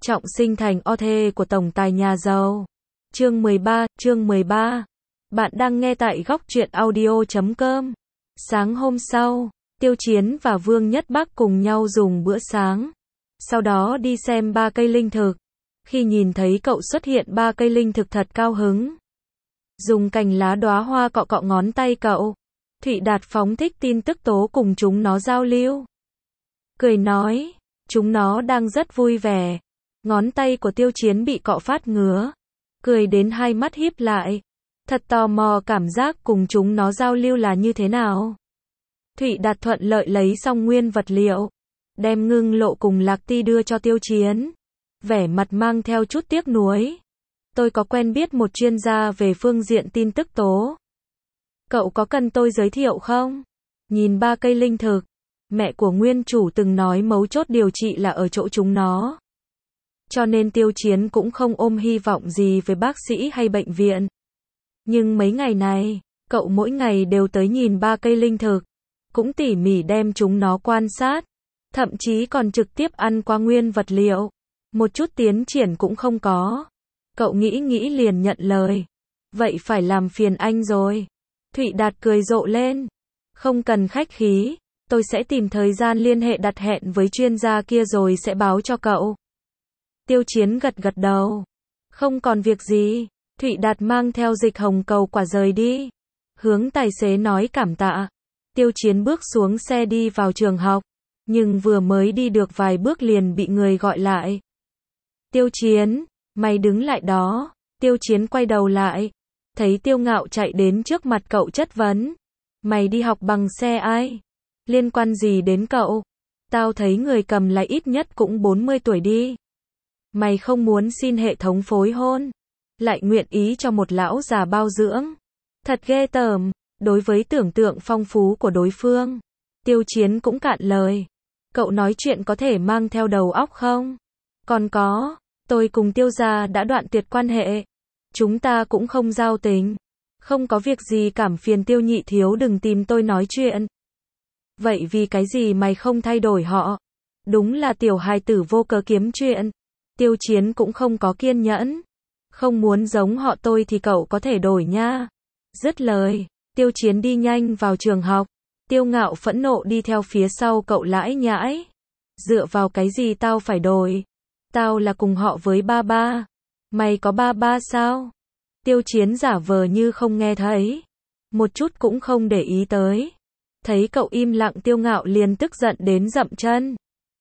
trọng sinh thành o thê của tổng tài nhà giàu. Chương 13. Bạn đang nghe tại góc truyện audio.com. Sáng hôm sau, Tiêu Chiến và Vương Nhất Bắc cùng nhau dùng bữa sáng. Sau đó đi xem 3 cây linh thực. Khi nhìn thấy cậu xuất hiện 3 cây linh thực thật cao hứng. Dùng cành lá đóa hoa cọ cọ ngón tay cậu. Thụy Đạt phóng thích tin tức tố cùng chúng nó giao lưu. Cười nói, chúng nó đang rất vui vẻ. Ngón tay của Tiêu Chiến bị cọ phát ngứa. Cười đến hai mắt híp lại. Thật tò mò cảm giác cùng chúng nó giao lưu là như thế nào. Thụy Đạt thuận lợi lấy xong nguyên vật liệu. Đem Ngưng Lộ cùng Lạc Ti đưa cho Tiêu Chiến. Vẻ mặt mang theo chút tiếc nuối. Tôi có quen biết một chuyên gia về phương diện tin tức tố. Cậu có cần tôi giới thiệu không? Nhìn 3 cây linh thực. Mẹ của nguyên chủ từng nói mấu chốt điều trị là ở chỗ chúng nó. Cho nên Tiêu Chiến cũng không ôm hy vọng gì với bác sĩ hay bệnh viện. Nhưng mấy ngày này, cậu mỗi ngày đều tới nhìn 3 cây linh thực. Cũng tỉ mỉ đem chúng nó quan sát. Thậm chí còn trực tiếp ăn qua nguyên vật liệu. Một chút tiến triển cũng không có. Cậu nghĩ liền nhận lời. Vậy phải làm phiền anh rồi. Thụy Đạt cười rộ lên. Không cần khách khí. Tôi sẽ tìm thời gian liên hệ đặt hẹn với chuyên gia kia rồi sẽ báo cho cậu. Tiêu Chiến gật đầu. Không còn việc gì. Thụy Đạt mang theo Dịch Hồng cầu quả rời đi. Hướng tài xế nói cảm tạ. Tiêu Chiến bước xuống xe đi vào trường học. Nhưng vừa mới đi được vài bước liền bị người gọi lại. Tiêu Chiến, mày đứng lại đó. Tiêu Chiến quay đầu lại. Thấy Tiêu Ngạo chạy đến trước mặt cậu chất vấn. Mày đi học bằng xe ai? Liên quan gì đến cậu? Tao thấy người cầm lái ít nhất cũng 40 tuổi đi. Mày không muốn xin hệ thống phối hôn. Lại nguyện ý cho một lão già bao dưỡng. Thật ghê tởm. Đối với tưởng tượng phong phú của đối phương. Tiêu Chiến cũng cạn lời. Cậu nói chuyện có thể mang theo đầu óc không? Còn có. Tôi cùng Tiêu gia đã đoạn tuyệt quan hệ. Chúng ta cũng không giao tình. Không có việc gì cảm phiền Tiêu nhị thiếu đừng tìm tôi nói chuyện. Vậy vì cái gì mày không thay đổi họ? Đúng là tiểu hài tử vô cớ kiếm chuyện. Tiêu Chiến cũng không có kiên nhẫn. Không muốn giống họ tôi thì cậu có thể đổi nha. Dứt lời, Tiêu Chiến đi nhanh vào trường học. Tiêu Ngạo phẫn nộ đi theo phía sau cậu lãi nhãi. Dựa vào cái gì tao phải đổi? Tao là cùng họ với ba ba. Mày có ba ba sao? Tiêu Chiến giả vờ như không nghe thấy. Một chút cũng không để ý tới. Thấy cậu im lặng Tiêu Ngạo liền tức giận đến dậm chân.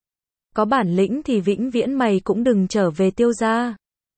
Có bản lĩnh thì vĩnh viễn mày cũng đừng trở về Tiêu gia.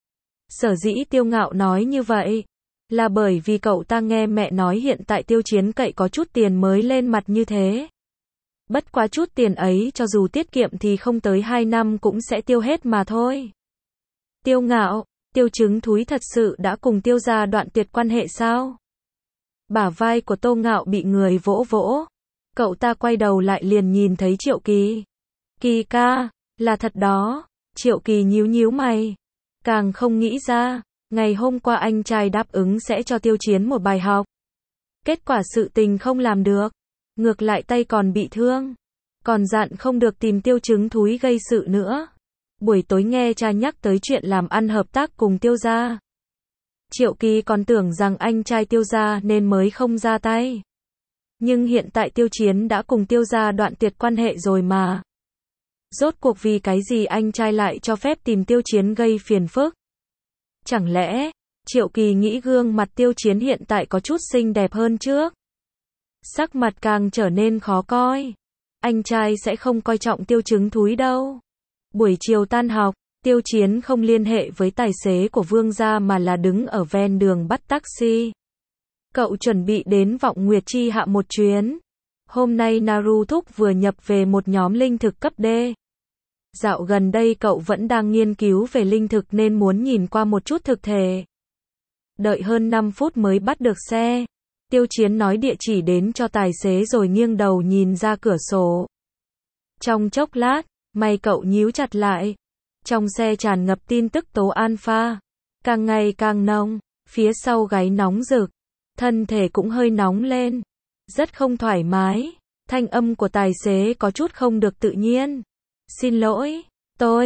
Sở dĩ Tiêu Ngạo nói như vậy. Là bởi vì cậu ta nghe mẹ nói hiện tại Tiêu Chiến cậy có chút tiền mới lên mặt như thế. Bất quá chút tiền ấy cho dù tiết kiệm thì không tới 2 năm cũng sẽ tiêu hết mà thôi. Tiêu Ngạo, Tiêu Trứng Thúi thật sự đã cùng Tiêu gia đoạn tuyệt quan hệ sao? Bả vai của Tô Ngạo bị người vỗ vỗ. Cậu ta quay đầu lại liền nhìn thấy Triệu Kỳ. Kỳ ca, là thật đó. Triệu Kỳ nhíu mày. Càng không nghĩ ra, ngày hôm qua anh trai đáp ứng sẽ cho Tiêu Chiến một bài học. Kết quả sự tình không làm được. Ngược lại tay còn bị thương. Còn dặn không được tìm Tiêu Trứng Thúi gây sự nữa. Buổi tối nghe cha nhắc tới chuyện làm ăn hợp tác cùng Tiêu gia. Triệu Kỳ còn tưởng rằng anh trai Tiêu gia nên mới không ra tay. Nhưng hiện tại Tiêu Chiến đã cùng Tiêu gia đoạn tuyệt quan hệ rồi mà. Rốt cuộc vì cái gì anh trai lại cho phép tìm Tiêu Chiến gây phiền phức? Chẳng lẽ, Triệu Kỳ nghĩ gương mặt Tiêu Chiến hiện tại có chút xinh đẹp hơn trước? Sắc mặt càng trở nên khó coi. Anh trai sẽ không coi trọng Tiêu Trứng Thúi đâu. Buổi chiều tan học, Tiêu Chiến không liên hệ với tài xế của Vương gia mà là đứng ở ven đường bắt taxi. Cậu chuẩn bị đến Vọng Nguyệt Chi hạ một chuyến. Hôm nay Naruto vừa nhập về một nhóm linh thực cấp D. Dạo gần đây cậu vẫn đang nghiên cứu về linh thực nên muốn nhìn qua một chút thực thể. Đợi hơn 5 phút mới bắt được xe. Tiêu Chiến nói địa chỉ đến cho tài xế rồi nghiêng đầu nhìn ra cửa sổ. Trong chốc lát, mày cậu nhíu chặt lại. Trong xe tràn ngập tin tức tố alpha. Càng ngày càng nồng, phía sau gáy nóng rực. Thân thể cũng hơi nóng lên. Rất không thoải mái. Thanh âm của tài xế có chút không được tự nhiên. Xin lỗi,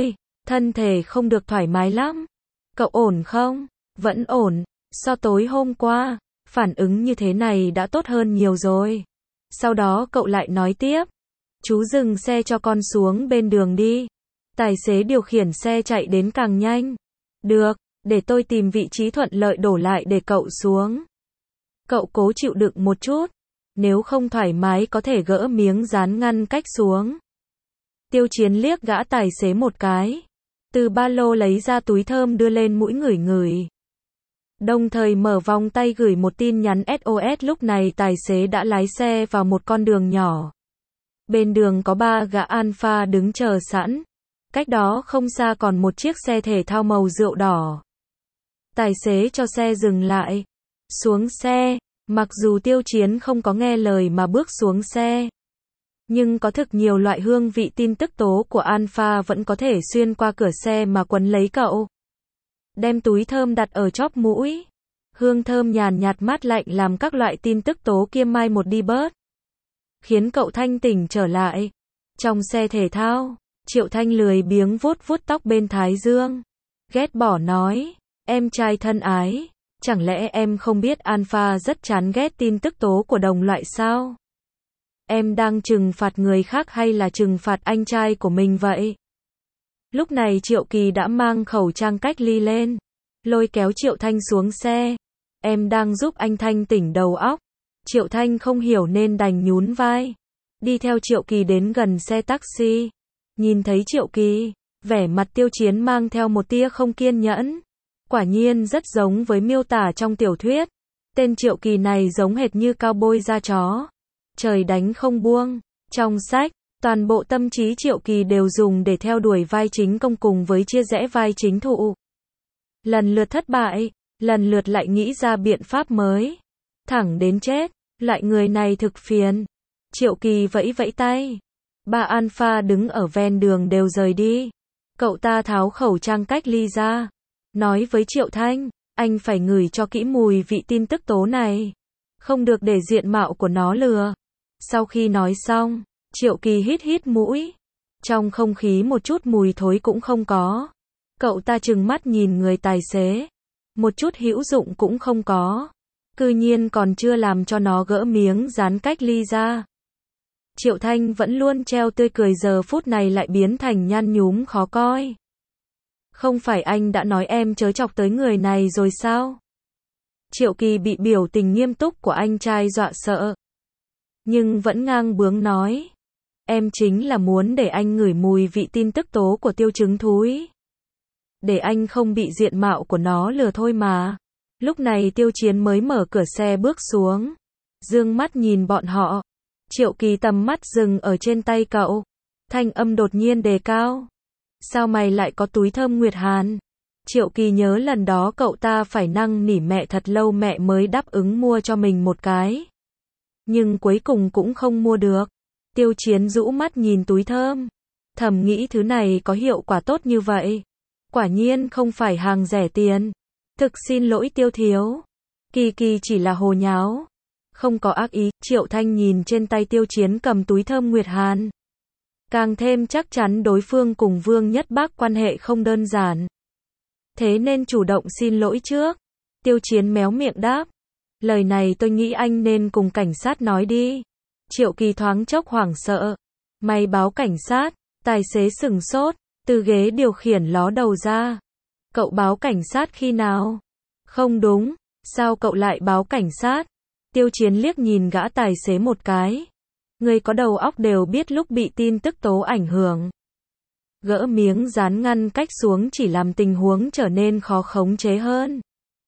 thân thể không được thoải mái lắm. Cậu ổn không? Vẫn ổn, so tối hôm qua, phản ứng như thế này đã tốt hơn nhiều rồi. Sau đó cậu lại nói tiếp, chú dừng xe cho con xuống bên đường đi. Tài xế điều khiển xe chạy đến càng nhanh. Được, để tôi tìm vị trí thuận lợi đổ lại để cậu xuống. Cậu cố chịu đựng một chút, nếu không thoải mái có thể gỡ miếng dán ngăn cách xuống. Tiêu Chiến liếc gã tài xế một cái, từ ba lô lấy ra túi thơm đưa lên mũi ngửi ngửi. Đồng thời mở vòng tay gửi một tin nhắn SOS. Lúc này tài xế đã lái xe vào một con đường nhỏ. Bên đường có 3 gã alpha đứng chờ sẵn. Cách đó không xa còn một chiếc xe thể thao màu rượu đỏ. Tài xế cho xe dừng lại. Xuống xe, mặc dù Tiêu Chiến không có nghe lời mà bước xuống xe. Nhưng có thực nhiều loại hương vị tin tức tố của alpha vẫn có thể xuyên qua cửa xe mà quấn lấy cậu. Đem túi thơm đặt ở chóp mũi. Hương thơm nhàn nhạt mát lạnh làm các loại tin tức tố kia mai một đi bớt. Khiến cậu thanh tỉnh trở lại. Trong xe thể thao, Triệu Thanh lười biếng vuốt vuốt tóc bên thái dương. Ghét bỏ nói, em trai thân ái, chẳng lẽ em không biết alpha rất chán ghét tin tức tố của đồng loại sao? Em đang trừng phạt người khác hay là trừng phạt anh trai của mình vậy? Lúc này Triệu Kỳ đã mang khẩu trang cách ly lên, lôi kéo Triệu Thanh xuống xe. Em đang giúp anh Thanh tỉnh đầu óc. Triệu Thanh không hiểu nên đành nhún vai. Đi theo Triệu Kỳ đến gần xe taxi. Nhìn thấy Triệu Kỳ, vẻ mặt Tiêu Chiến mang theo một tia không kiên nhẫn. Quả nhiên rất giống với miêu tả trong tiểu thuyết. Tên Triệu Kỳ này giống hệt như cao bôi da chó. Trời đánh không buông. Trong sách, toàn bộ tâm trí Triệu Kỳ đều dùng để theo đuổi vai chính công cùng với chia rẽ vai chính thụ. Lần lượt thất bại, lần lượt lại nghĩ ra biện pháp mới. Thẳng đến chết, loại người này thực phiền. Triệu Kỳ vẫy vẫy tay. 3 alpha đứng ở ven đường đều rời đi. Cậu ta tháo khẩu trang cách ly ra. Nói với Triệu Thanh, anh phải ngửi cho kỹ mùi vị tin tức tố này. Không được để diện mạo của nó lừa. Sau khi nói xong, Triệu Kỳ hít hít mũi. Trong không khí một chút mùi thối cũng không có. Cậu ta trừng mắt nhìn người tài xế. Một chút hữu dụng cũng không có. Cư nhiên còn chưa làm cho nó gỡ miếng dán cách ly ra. Triệu Thanh vẫn luôn treo tươi cười giờ phút này lại biến thành nhăn nhúm khó coi. Không phải anh đã nói em chớ chọc tới người này rồi sao? Triệu Kỳ bị biểu tình nghiêm túc của anh trai dọa sợ. Nhưng vẫn ngang bướng nói. Em chính là muốn để anh ngửi mùi vị tin tức tố của tiêu trứng thúi. Để anh không bị diện mạo của nó lừa thôi mà. Lúc này Tiêu Chiến mới mở cửa xe bước xuống. Dương mắt nhìn bọn họ. Triệu Kỳ tầm mắt dừng ở trên tay cậu. Thanh âm đột nhiên đề cao. Sao mày lại có túi thơm Nguyệt Hàn? Triệu Kỳ nhớ lần đó cậu ta phải năn nỉ mẹ thật lâu mẹ mới đáp ứng mua cho mình một cái. Nhưng cuối cùng cũng không mua được. Tiêu Chiến rũ mắt nhìn túi thơm. Thầm nghĩ thứ này có hiệu quả tốt như vậy. Quả nhiên không phải hàng rẻ tiền. Thực xin lỗi Tiêu thiếu. Kỳ Kỳ chỉ là hồ nháo. Không có ác ý. Triệu Thanh nhìn trên tay Tiêu Chiến cầm túi thơm Nguyệt Hàn. Càng thêm chắc chắn đối phương cùng Vương Nhất Bác quan hệ không đơn giản. Thế nên chủ động xin lỗi trước. Tiêu Chiến méo miệng đáp. Lời này tôi nghĩ anh nên cùng cảnh sát nói đi. Triệu Kỳ thoáng chốc hoảng sợ. Mày báo cảnh sát? Tài xế sửng sốt, từ ghế điều khiển ló đầu ra. Cậu báo cảnh sát khi nào? Không đúng, sao cậu lại báo cảnh sát? Tiêu Chiến liếc nhìn gã tài xế một cái. Người có đầu óc đều biết lúc bị tin tức tố ảnh hưởng. Gỡ miếng dán ngăn cách xuống chỉ làm tình huống trở nên khó khống chế hơn.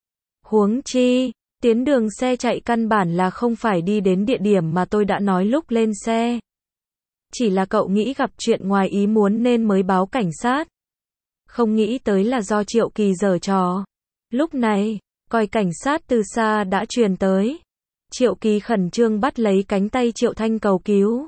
Huống chi, tuyến đường xe chạy căn bản là không phải đi đến địa điểm mà tôi đã nói lúc lên xe. Chỉ là cậu nghĩ gặp chuyện ngoài ý muốn nên mới báo cảnh sát. Không nghĩ tới là do Triệu Kỳ giở trò. Lúc này, còi cảnh sát từ xa đã truyền tới. Triệu Kỳ khẩn trương bắt lấy cánh tay Triệu Thanh cầu cứu.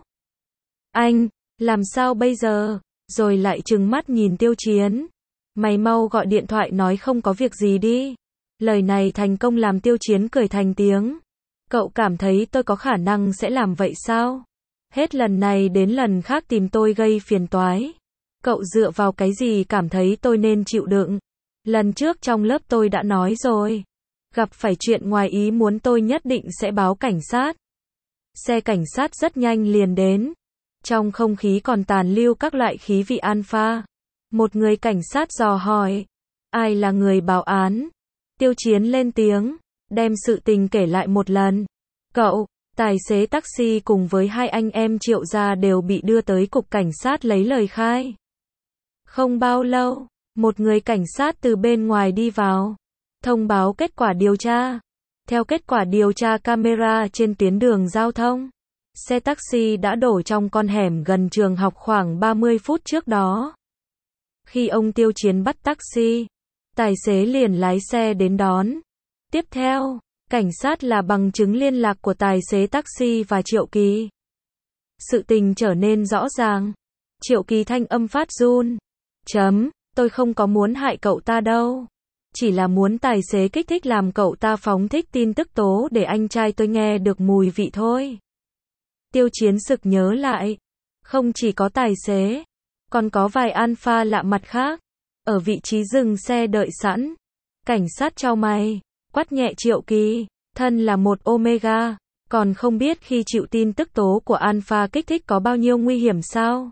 Anh, làm sao bây giờ? Rồi lại trừng mắt nhìn Tiêu Chiến. Mày mau gọi điện thoại nói không có việc gì đi. Lời này thành công làm Tiêu Chiến cười thành tiếng. Cậu cảm thấy tôi có khả năng sẽ làm vậy sao? Hết lần này đến lần khác tìm tôi gây phiền toái. Cậu dựa vào cái gì cảm thấy tôi nên chịu đựng? Lần trước trong lớp tôi đã nói rồi. Gặp phải chuyện ngoài ý muốn tôi nhất định sẽ báo cảnh sát. Xe cảnh sát rất nhanh liền đến. Trong không khí còn tàn lưu các loại khí vị alpha. Một người cảnh sát dò hỏi. Ai là người báo án? Tiêu Chiến lên tiếng, đem sự tình kể lại một lần. Cậu, tài xế taxi cùng với hai anh em Triệu gia đều bị đưa tới cục cảnh sát lấy lời khai. Không bao lâu, một người cảnh sát từ bên ngoài đi vào, thông báo kết quả điều tra. Theo kết quả điều tra camera trên tuyến đường giao thông, xe taxi đã đổ trong con hẻm gần trường học khoảng 30 phút trước đó. Khi ông Tiêu Chiến bắt taxi, tài xế liền lái xe đến đón. Tiếp theo, cảnh sát là bằng chứng liên lạc của tài xế taxi và Triệu Kỳ. Sự tình trở nên rõ ràng. Triệu Kỳ thanh âm phát run. Tôi không có muốn hại cậu ta đâu. Chỉ là muốn tài xế kích thích làm cậu ta phóng thích tin tức tố để anh trai tôi nghe được mùi vị thôi. Tiêu Chiến sực nhớ lại. Không chỉ có tài xế, còn có vài alpha lạ mặt khác. Ở vị trí dừng xe đợi sẵn. Cảnh sát chau mày, quát nhẹ Triệu Kỳ. Thân là một Omega, còn không biết khi chịu tin tức tố của alpha kích thích có bao nhiêu nguy hiểm sao?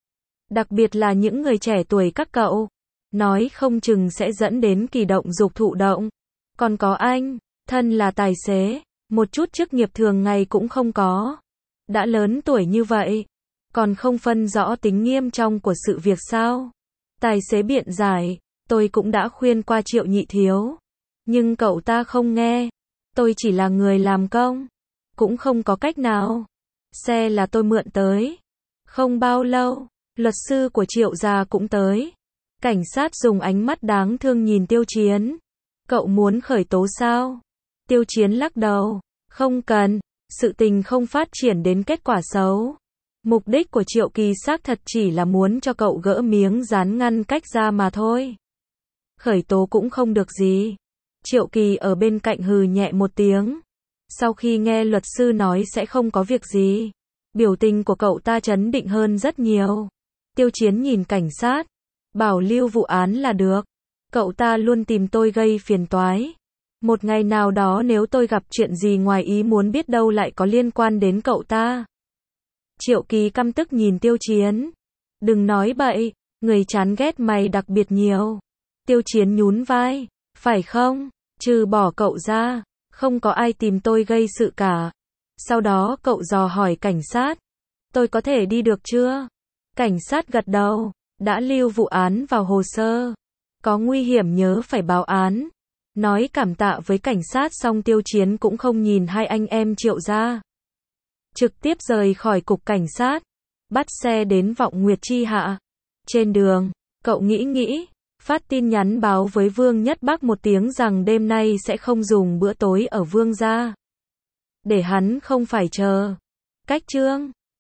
Đặc biệt là những người trẻ tuổi các cậu. Nói không chừng sẽ dẫn đến kỳ động dục thụ động. Còn có anh, thân là tài xế, một chút chức nghiệp thường ngày cũng không có. Đã lớn tuổi như vậy, còn không phân rõ tính nghiêm trọng của sự việc sao? Tài xế biện giải, tôi cũng đã khuyên qua Triệu nhị thiếu. Nhưng cậu ta không nghe. Tôi chỉ là người làm công. Cũng không có cách nào. Xe là tôi mượn tới. Không bao lâu, luật sư của Triệu gia cũng tới. Cảnh sát dùng ánh mắt đáng thương nhìn Tiêu Chiến. Cậu muốn khởi tố sao? Tiêu Chiến lắc đầu. Không cần. Sự tình không phát triển đến kết quả xấu. Mục đích của Triệu Kỳ xác thật chỉ là muốn cho cậu gỡ miếng dán ngăn cách ra mà thôi. Khởi tố cũng không được gì. Triệu Kỳ ở bên cạnh hừ nhẹ một tiếng. Sau khi nghe luật sư nói sẽ không có việc gì, biểu tình của cậu ta trấn định hơn rất nhiều. Tiêu Chiến nhìn cảnh sát. Bảo lưu vụ án là được. Cậu ta luôn tìm tôi gây phiền toái. Một ngày nào đó nếu tôi gặp chuyện gì ngoài ý muốn biết đâu lại có liên quan đến cậu ta. Triệu Kỳ căm tức nhìn Tiêu Chiến. Đừng nói bậy, người chán ghét mày đặc biệt nhiều. Tiêu Chiến nhún vai. Phải không? Trừ bỏ cậu ra, không có ai tìm tôi gây sự cả. Sau đó cậu dò hỏi cảnh sát. Tôi có thể đi được chưa? Cảnh sát gật đầu. Đã lưu vụ án vào hồ sơ. Có nguy hiểm nhớ phải báo án. Nói cảm tạ với cảnh sát xong Tiêu Chiến cũng không nhìn hai anh em Triệu gia. Trực tiếp rời khỏi cục cảnh sát. Bắt xe đến Vọng Nguyệt Chi Hạ. Trên đường, cậu nghĩ. Phát tin nhắn báo với Vương Nhất Bắc một tiếng rằng đêm nay sẽ không dùng bữa tối ở Vương gia. Để hắn không phải chờ. Cách chương